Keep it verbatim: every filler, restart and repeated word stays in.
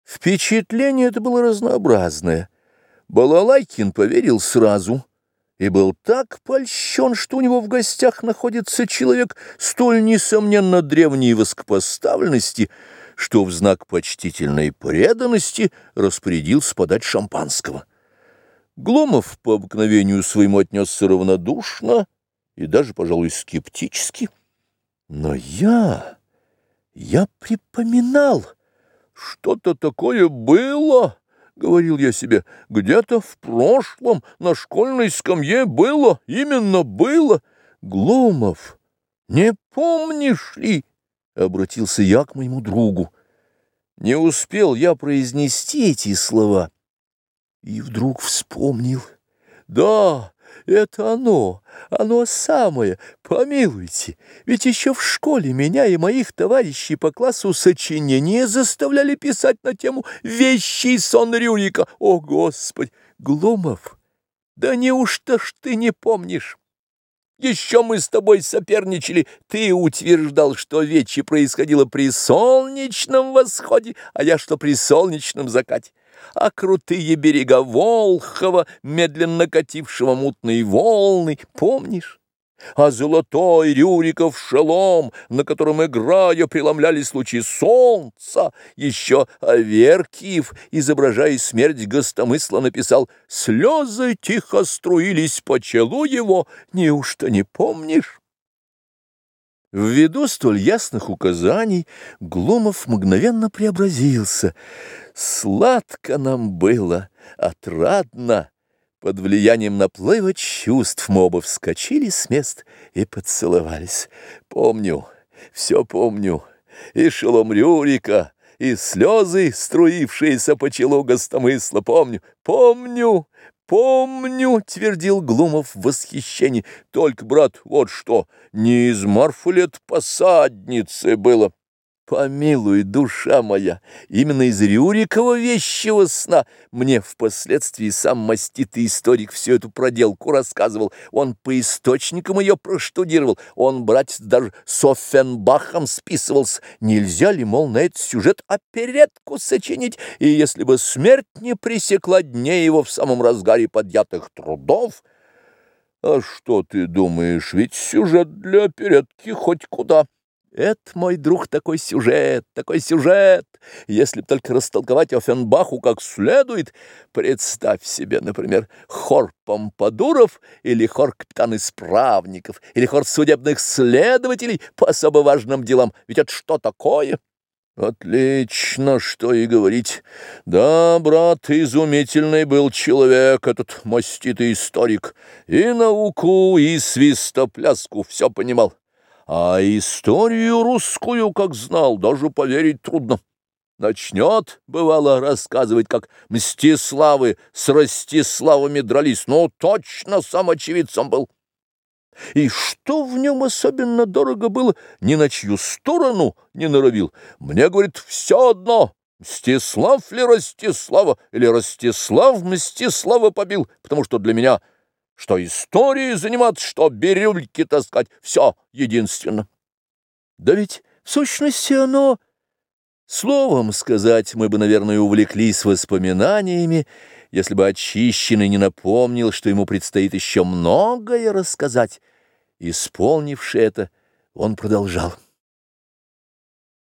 Впечатление это было разнообразное. Балалайкин поверил сразу и был так польщен, что у него в гостях находится человек столь несомненно древней высокопоставленности, что в знак почтительной преданности распорядился подать шампанского. Глумов по обыкновению своему отнесся равнодушно и даже, пожалуй, скептически. Но я, я припоминал, что-то такое было, — говорил я себе, — где-то в прошлом на школьной скамье было, именно было. Глумов, не помнишь ли? — обратился я к моему другу. Не успел я произнести эти слова, и вдруг вспомнил. Да, это оно, оно самое. Помилуйте, ведь еще в школе меня и моих товарищей по классу сочинения заставляли писать на тему «Вещий сон Рюрика». О, Господи! Глумов, да неужто ж ты не помнишь? Еще мы с тобой соперничали, ты утверждал, что вече происходило при солнечном восходе, а я, что при солнечном закате. А крутые берега Волхова, медленно катившего мутные волны, помнишь? А золотой Рюриков шелом, на котором, играя, преломлялись лучи солнца, еще Аверкиев, изображая смерть гостомысла, написал: «Слезы тихо струились по челу его, неужто не помнишь?» Ввиду столь ясных указаний Глумов мгновенно преобразился. Сладко нам было, отрадно. Под влиянием наплыва чувств мы оба вскочили с мест и поцеловались. Помню, все помню, и шелом Рюрика, и слезы, струившиеся по челу гостомысла, помню, помню, помню, — твердил Глумов в восхищении. Только, брат, вот что, не из Марфулет посадницы было. Помилуй, душа моя, именно из Рюрикова вещего сна мне впоследствии сам маститый историк всю эту проделку рассказывал. Он по источникам ее проштудировал, он, братец, даже с Оффенбахом списывался. Нельзя ли, мол, на этот сюжет оперетку сочинить, и если бы смерть не пресекла дней его в самом разгаре подъятых трудов? А что ты думаешь, ведь сюжет для оперетки хоть куда. Это, мой друг, такой сюжет, такой сюжет. Если б только растолковать Оффенбаху как следует, представь себе, например, хор помпадуров или хор капитан-исправников или хор судебных следователей по особо важным делам. Ведь это что такое? Отлично, что и говорить. Да, брат, изумительный был человек этот маститый историк. И науку, и свистопляску все понимал. А историю русскую, как знал, даже поверить трудно. Начнет, бывало, рассказывать, как Мстиславы с Ростиславами дрались. Ну, точно сам очевидцем был. И что в нем особенно дорого было, ни на чью сторону не норовил. Мне, говорит, все одно, Мстислав ли Ростислава, или Ростислав Мстислава побил, потому что для меня... Что историей заниматься, что бирюльки таскать — все единственно. Да ведь в сущности оно... Словом сказать, мы бы, наверное, увлеклись воспоминаниями, если бы очищенный не напомнил, что ему предстоит еще многое рассказать. Исполнивши это, он продолжал.